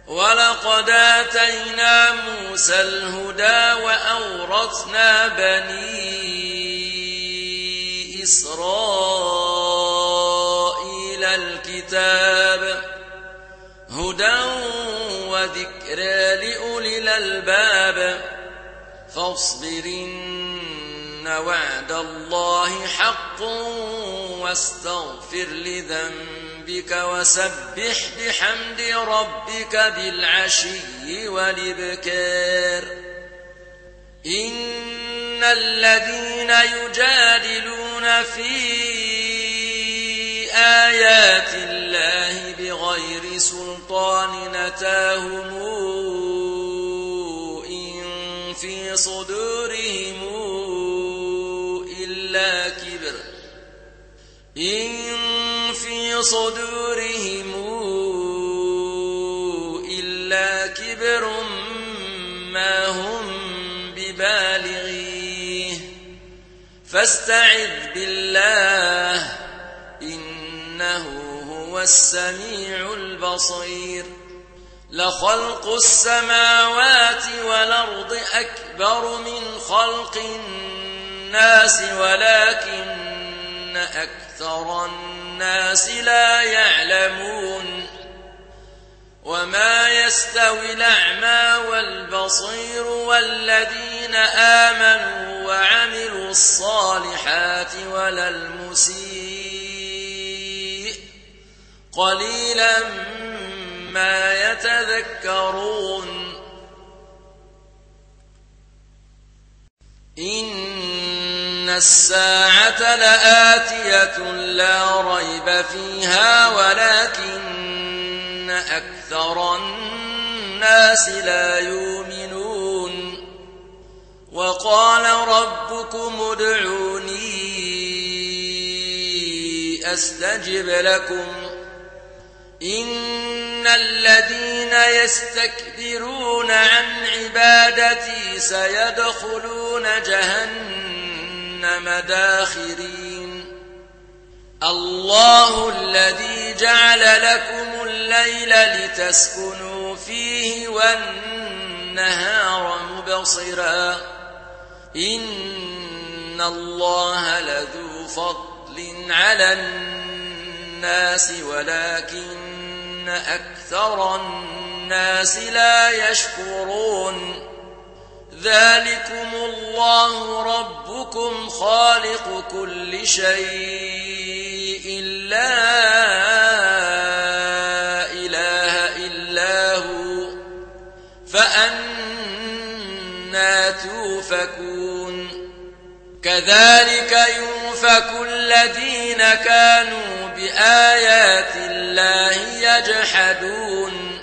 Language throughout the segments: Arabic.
ولقد آتينا موسى الهدى وأورثنا بني إسرائيل الكتاب هدى وذكرى لأولي الألباب فاصبرن وعد الله حق واستغفر لذنبك وسبح بحمد ربك بالعشي والإبكار إن الذين يجادلون في آيات الله بغير سلطان أتاهم إن في صدورهم إلا كبر ما هم ببالغيه فاستعذ بالله إنه هو السميع البصير لخلق السماوات والأرض أكبر من خلق الناس ولكن أكثر الناس لا يعلمون وما يستوي الأعمى والبصير والذين آمنوا وعملوا الصالحات ولا المسيء قليلا ما يتذكرون إن الساعة لآتية لا ريب فيها ولكن أكثر الناس لا يؤمنون وقال ربكم ادعوني أستجب لكم إن الذين يستكبرون عن عبادتي سيدخلون جهنم داخرين الله الذي جعل لكم الليل لتسكنوا فيه والنهار مبصرا إن الله لذو فضل على الناس ولكن أكثر الناس لا يشكرون ذلكم الله ربكم خالق كل شيء لا إله إلا هو فأنى توفكون كذلك يؤفك الذين كانوا بآيات الله يجحدون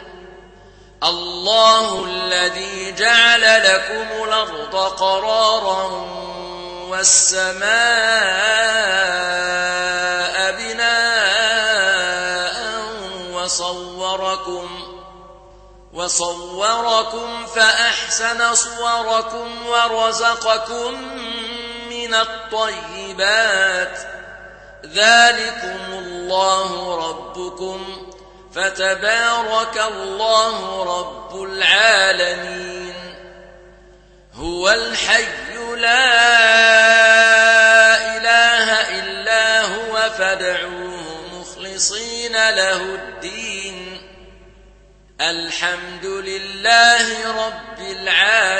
الله الذي جعل لكم الأرض قرارا والسماء بناء وصوركم فأحسن صوركم ورزقكم من الطيبات ذلكم الله ربكم فتبارك الله رب العالمين هو الحي لا إله إلا هو فادعوه مخلصين له الدين الحمد لله رب العالمين